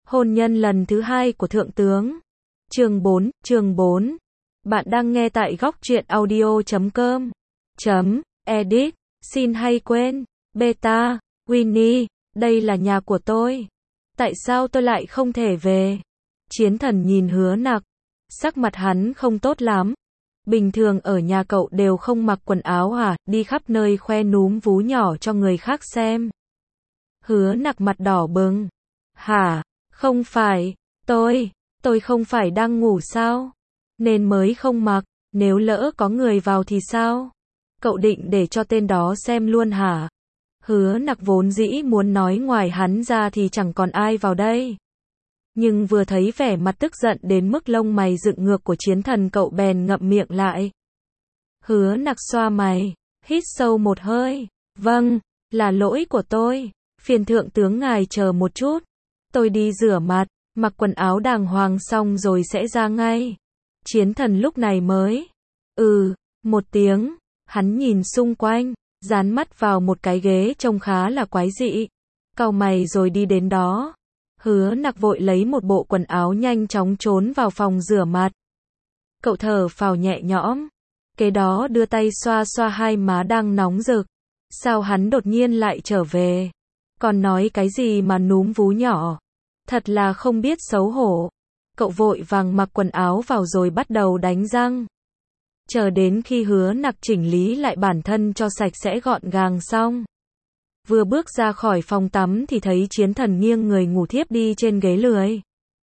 Hôn nhân lần thứ 2 của Thượng tướng. Chương 4. Bạn đang nghe tại góc truyện audio.com. Edit. Xin hay quên. Beta. Winnie. Đây là nhà của tôi. Tại sao tôi lại không thể về? Chiến Thần nhìn Hứa Nặc. Sắc mặt hắn không tốt lắm. Bình thường ở nhà cậu đều không mặc quần áo hả? Đi khắp nơi khoe núm vú nhỏ cho người khác xem. Hứa Nặc mặt đỏ bừng. Hả? Không phải. Tôi không phải đang ngủ sao? Nên mới không mặc. Nếu lỡ có người vào thì sao? Cậu định để cho tên đó xem luôn hả? Hứa Nặc vốn dĩ muốn nói ngoài hắn ra thì chẳng còn ai vào đây. Nhưng vừa thấy vẻ mặt tức giận đến mức lông mày dựng ngược của Chiến Thần, cậu bèn ngậm miệng lại. Hứa Nặc xoa mày, hít sâu một hơi. Vâng, là lỗi của tôi. Phiền Thượng tướng ngài chờ một chút. Tôi đi rửa mặt, mặc quần áo đàng hoàng xong rồi sẽ ra ngay. Chiến Thần lúc này mới. Một tiếng. Hắn nhìn xung quanh, dán mắt vào một cái ghế trông khá là quái dị. Cau mày rồi đi đến đó. Hứa Nặc vội lấy một bộ quần áo nhanh chóng trốn vào phòng rửa mặt. Cậu thở phào nhẹ nhõm. Kế đó đưa tay xoa xoa hai má đang nóng rực. Sao hắn đột nhiên lại trở về? Còn nói cái gì mà núm vú nhỏ? Thật là không biết xấu hổ. Cậu vội vàng mặc quần áo vào rồi bắt đầu đánh răng. Chờ đến khi Hứa Nặc chỉnh lý lại bản thân cho sạch sẽ gọn gàng xong. Vừa bước ra khỏi phòng tắm thì thấy Chiến Thần nghiêng người ngủ thiếp đi trên ghế lười.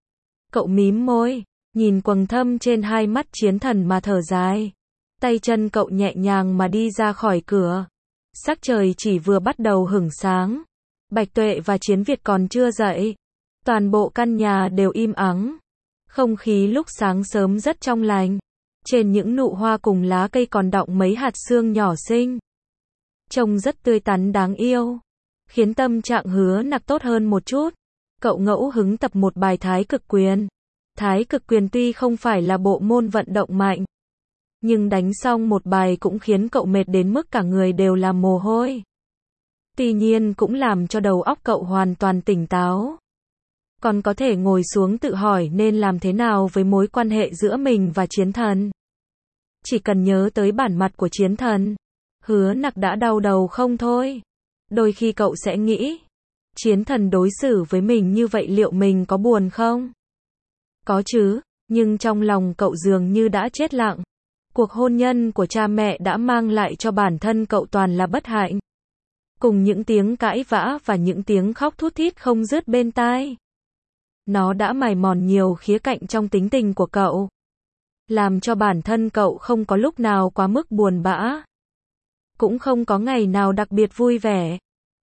Cậu mím môi, nhìn quầng thâm trên hai mắt Chiến Thần mà thở dài. Tay chân cậu nhẹ nhàng mà đi ra khỏi cửa. Sắc trời chỉ vừa bắt đầu hửng sáng. Bạch Tuệ và Chiến Việt còn chưa dậy. Toàn bộ căn nhà đều im ắng. Không khí lúc sáng sớm rất trong lành. Trên những nụ hoa cùng lá cây còn đọng mấy hạt sương nhỏ xinh. Trông rất tươi tắn đáng yêu. Khiến tâm trạng Hứa Nặc tốt hơn một chút. Cậu ngẫu hứng tập một bài Thái Cực Quyền. Thái Cực Quyền tuy không phải là bộ môn vận động mạnh. Nhưng đánh xong một bài cũng khiến cậu mệt đến mức cả người đều là mồ hôi. Tuy nhiên cũng làm cho đầu óc cậu hoàn toàn tỉnh táo. Còn có thể ngồi xuống tự hỏi nên làm thế nào với mối quan hệ giữa mình và Chiến Thần. Chỉ cần nhớ tới bản mặt của Chiến Thần, Hứa Nặc đã đau đầu không thôi. Đôi khi cậu sẽ nghĩ, Chiến Thần đối xử với mình như vậy liệu mình có buồn không? Có chứ, nhưng trong lòng cậu dường như đã chết lặng. Cuộc hôn nhân của cha mẹ đã mang lại cho bản thân cậu toàn là bất hạnh. Cùng những tiếng cãi vã và những tiếng khóc thút thít không dứt bên tai. Nó đã mài mòn nhiều khía cạnh trong tính tình của cậu. Làm cho bản thân cậu không có lúc nào quá mức buồn bã. Cũng không có ngày nào đặc biệt vui vẻ.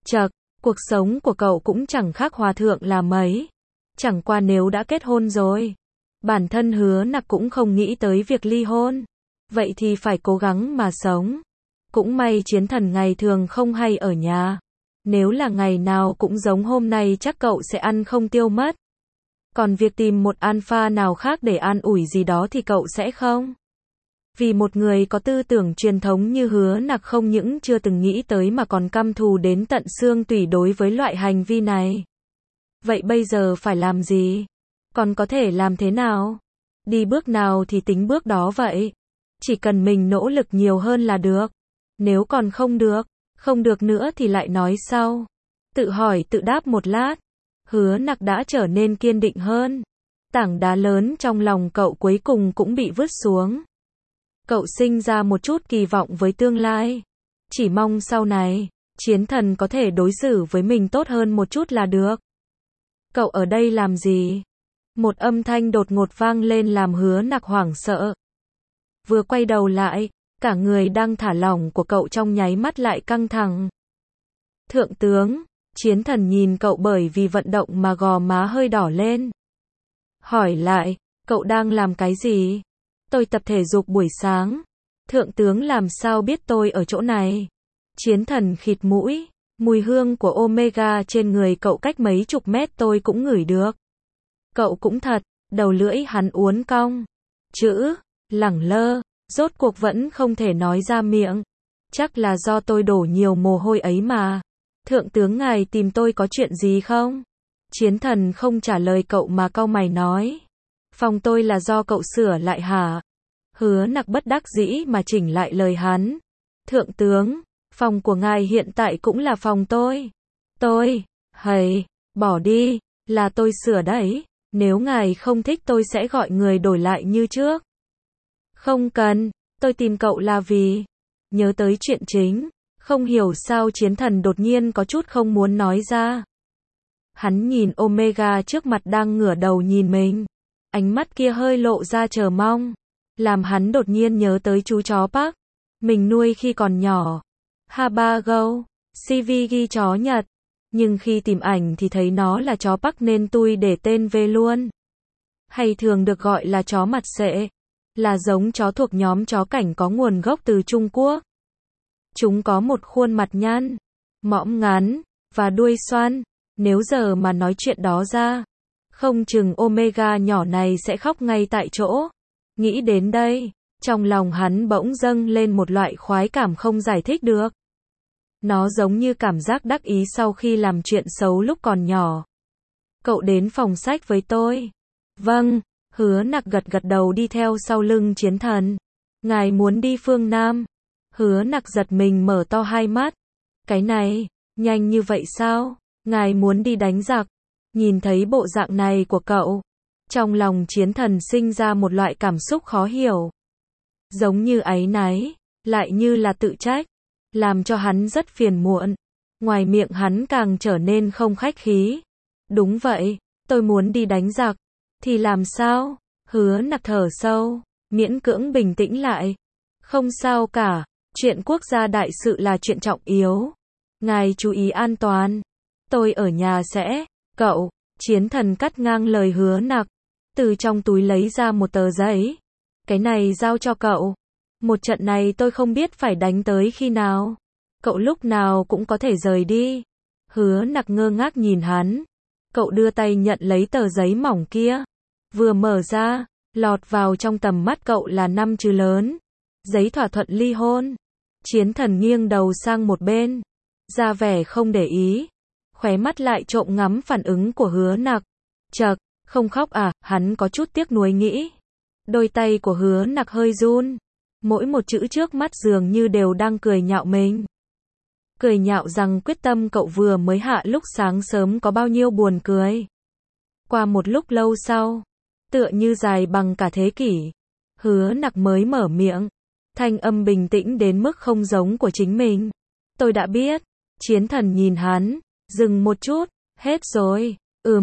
Cuộc sống của cậu cũng chẳng khác hòa thượng là mấy. Chẳng qua nếu đã kết hôn rồi. Bản thân Hứa Nặc cũng không nghĩ tới việc ly hôn. Vậy thì phải cố gắng mà sống. Cũng may Chiến Thần ngày thường không hay ở nhà. Nếu là ngày nào cũng giống hôm nay chắc cậu sẽ ăn không tiêu mất. Còn việc tìm một alpha nào khác để an ủi gì đó thì cậu sẽ không. Vì một người có tư tưởng truyền thống như Hứa Nặc không những chưa từng nghĩ tới mà còn căm thù đến tận xương tủy đối với loại hành vi này. Vậy bây giờ phải làm gì? Còn có thể làm thế nào? Đi bước nào thì tính bước đó vậy. Chỉ cần mình nỗ lực nhiều hơn là được. Nếu còn không được nữa thì lại nói sau. Tự hỏi tự đáp một lát. Hứa Nặc đã trở nên kiên định hơn. Tảng đá lớn trong lòng cậu cuối cùng cũng bị vứt xuống. Cậu sinh ra một chút kỳ vọng với tương lai. Chỉ mong sau này, Chiến Thần có thể đối xử với mình tốt hơn một chút là được. Cậu ở đây làm gì? Một âm thanh đột ngột vang lên làm Hứa Nặc hoảng sợ. Vừa quay đầu lại, cả người đang thả lỏng của cậu trong nháy mắt lại căng thẳng. Thượng tướng, Chiến Thần nhìn cậu bởi vì vận động mà gò má hơi đỏ lên. Hỏi lại, cậu đang làm cái gì? Tôi tập thể dục buổi sáng. Thượng tướng làm sao biết tôi ở chỗ này? Chiến Thần khịt mũi, mùi hương của Omega trên người cậu cách mấy chục mét tôi cũng ngửi được. Cậu cũng thật, đầu lưỡi hắn uốn cong. Chữ, lẳng lơ, rốt cuộc vẫn không thể nói ra miệng. Chắc là do tôi đổ nhiều mồ hôi ấy mà. Thượng tướng ngài tìm tôi có chuyện gì không? Chiến Thần không trả lời cậu mà cau mày nói. Phòng tôi là do cậu sửa lại hả? Hứa Nặc bất đắc dĩ mà chỉnh lại lời hắn. Thượng tướng, phòng của ngài hiện tại cũng là phòng tôi. Hầy, bỏ đi, là tôi sửa đấy. Nếu ngài không thích tôi sẽ gọi người đổi lại như trước. Không cần, tôi tìm cậu là vì nhớ tới chuyện chính. Không hiểu sao Chiến Thần đột nhiên có chút không muốn nói ra. Hắn nhìn Omega trước mặt đang ngửa đầu nhìn mình. Ánh mắt kia hơi lộ ra chờ mong. Làm hắn đột nhiên nhớ tới chú chó Park. Mình nuôi khi còn nhỏ. Habago, CV ghi chó Nhật. Nhưng khi tìm ảnh thì thấy nó là chó Park nên tôi để tên về luôn. Hay thường được gọi là chó mặt sệ. Là giống chó thuộc nhóm chó cảnh có nguồn gốc từ Trung Quốc. Chúng có một khuôn mặt nhăn, mõm ngắn, và đuôi xoăn. Nếu giờ mà nói chuyện đó ra, không chừng Omega nhỏ này sẽ khóc ngay tại chỗ. Nghĩ đến đây, trong lòng hắn bỗng dâng lên một loại khoái cảm không giải thích được. Nó giống như cảm giác đắc ý sau khi làm chuyện xấu lúc còn nhỏ. Cậu đến phòng sách với tôi. Vâng, Hứa Nặc gật gật đầu đi theo sau lưng Chiến Thần. Ngài muốn đi phương Nam. Hứa Nặc giật mình mở to hai mắt. Cái này, nhanh như vậy sao? Ngài muốn đi đánh giặc. Nhìn thấy bộ dạng này của cậu, trong lòng Chiến Thần sinh ra một loại cảm xúc khó hiểu. Giống như áy náy, lại như là tự trách, làm cho hắn rất phiền muộn. Ngoài miệng hắn càng trở nên không khách khí. Đúng vậy, tôi muốn đi đánh giặc. Thì làm sao? Hứa Nặc thở sâu, miễn cưỡng bình tĩnh lại. Không sao cả, chuyện quốc gia đại sự là chuyện trọng yếu. Ngài chú ý an toàn. Tôi ở nhà sẽ. Cậu, Chiến Thần cắt ngang lời Hứa Nặc. Từ trong túi lấy ra một tờ giấy. Cái này giao cho cậu. Một trận này tôi không biết phải đánh tới khi nào. Cậu lúc nào cũng có thể rời đi. Hứa Nặc ngơ ngác nhìn hắn. Cậu đưa tay nhận lấy tờ giấy mỏng kia. Vừa mở ra, lọt vào trong tầm mắt cậu là 5 chữ lớn. Giấy thỏa thuận ly hôn. Chiến Thần nghiêng đầu sang một bên, ra vẻ không để ý. Khóe mắt lại trộm ngắm phản ứng của Hứa Nặc. Chậc, không khóc à? Hắn có chút tiếc nuối nghĩ. Đôi tay của Hứa Nặc hơi run. Mỗi một chữ trước mắt dường như đều đang cười nhạo mình. Cười nhạo rằng quyết tâm cậu vừa mới hạ lúc sáng sớm có bao nhiêu buồn cười. Qua một lúc lâu sau, tựa như dài bằng cả thế kỷ, Hứa Nặc mới mở miệng. Thanh âm bình tĩnh đến mức không giống của chính mình. Tôi đã biết. Chiến Thần nhìn hắn, dừng một chút. Hết rồi.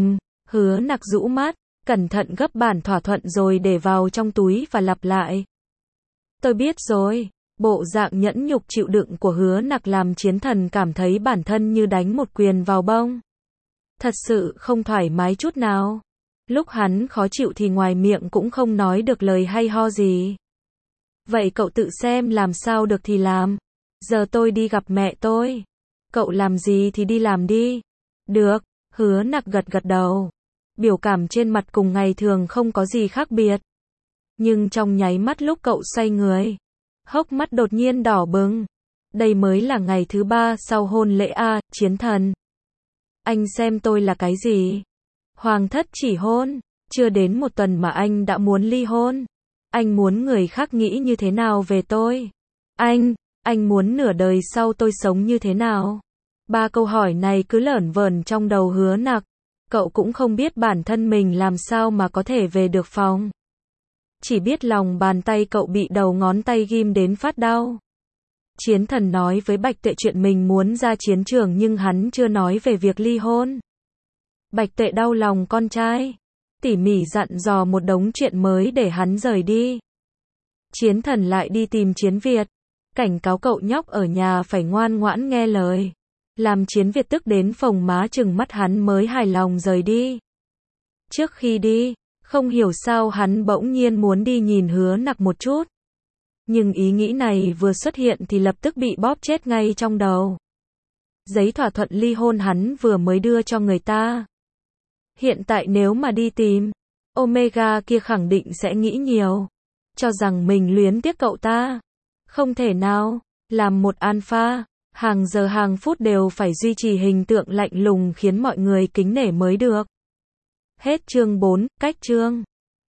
Hứa Nặc rũ mắt, cẩn thận gấp bản thỏa thuận rồi để vào trong túi và lặp lại. Tôi biết rồi. Bộ dạng nhẫn nhục chịu đựng của Hứa Nặc làm Chiến Thần cảm thấy bản thân như đánh một quyền vào bông. Thật sự không thoải mái chút nào. Lúc hắn khó chịu thì ngoài miệng cũng không nói được lời hay ho gì. Vậy cậu tự xem làm sao được thì làm. Giờ tôi đi gặp mẹ tôi. Cậu làm gì thì đi làm đi. Được, Hứa Nặc gật gật đầu. Biểu cảm trên mặt cùng ngày thường không có gì khác biệt. Nhưng trong nháy mắt lúc cậu xoay người, hốc mắt đột nhiên đỏ bừng. Đây mới là ngày thứ 3 sau hôn lễ à, Chiến Thần. Anh xem tôi là cái gì? Hoàng thất chỉ hôn. Chưa đến một tuần mà anh đã muốn ly hôn. Anh muốn người khác nghĩ như thế nào về tôi? Anh muốn nửa đời sau tôi sống như thế nào? 3 câu hỏi này cứ lởn vởn trong đầu Hứa Nặc. Cậu cũng không biết bản thân mình làm sao mà có thể về được phòng. Chỉ biết lòng bàn tay cậu bị đầu ngón tay ghim đến phát đau. Chiến Thần nói với Bạch Tuệ chuyện mình muốn ra chiến trường nhưng hắn chưa nói về việc ly hôn. Bạch Tuệ đau lòng con trai. Tỉ mỉ dặn dò một đống chuyện mới để hắn rời đi. Chiến Thần lại đi tìm Chiến Việt. Cảnh cáo cậu nhóc ở nhà phải ngoan ngoãn nghe lời. Làm Chiến Việt tức đến phồng má trừng mắt hắn mới hài lòng rời đi. Trước khi đi, không hiểu sao hắn bỗng nhiên muốn đi nhìn Hứa Nặc một chút. Nhưng ý nghĩ này vừa xuất hiện thì lập tức bị bóp chết ngay trong đầu. Giấy thỏa thuận ly hôn hắn vừa mới đưa cho người ta. Hiện tại nếu mà đi tìm, Omega kia khẳng định sẽ nghĩ nhiều. Cho rằng mình luyến tiếc cậu ta. Không thể nào, làm một alpha, Hàng giờ hàng phút đều phải duy trì hình tượng lạnh lùng khiến mọi người kính nể mới được. Hết chương 4, cách chương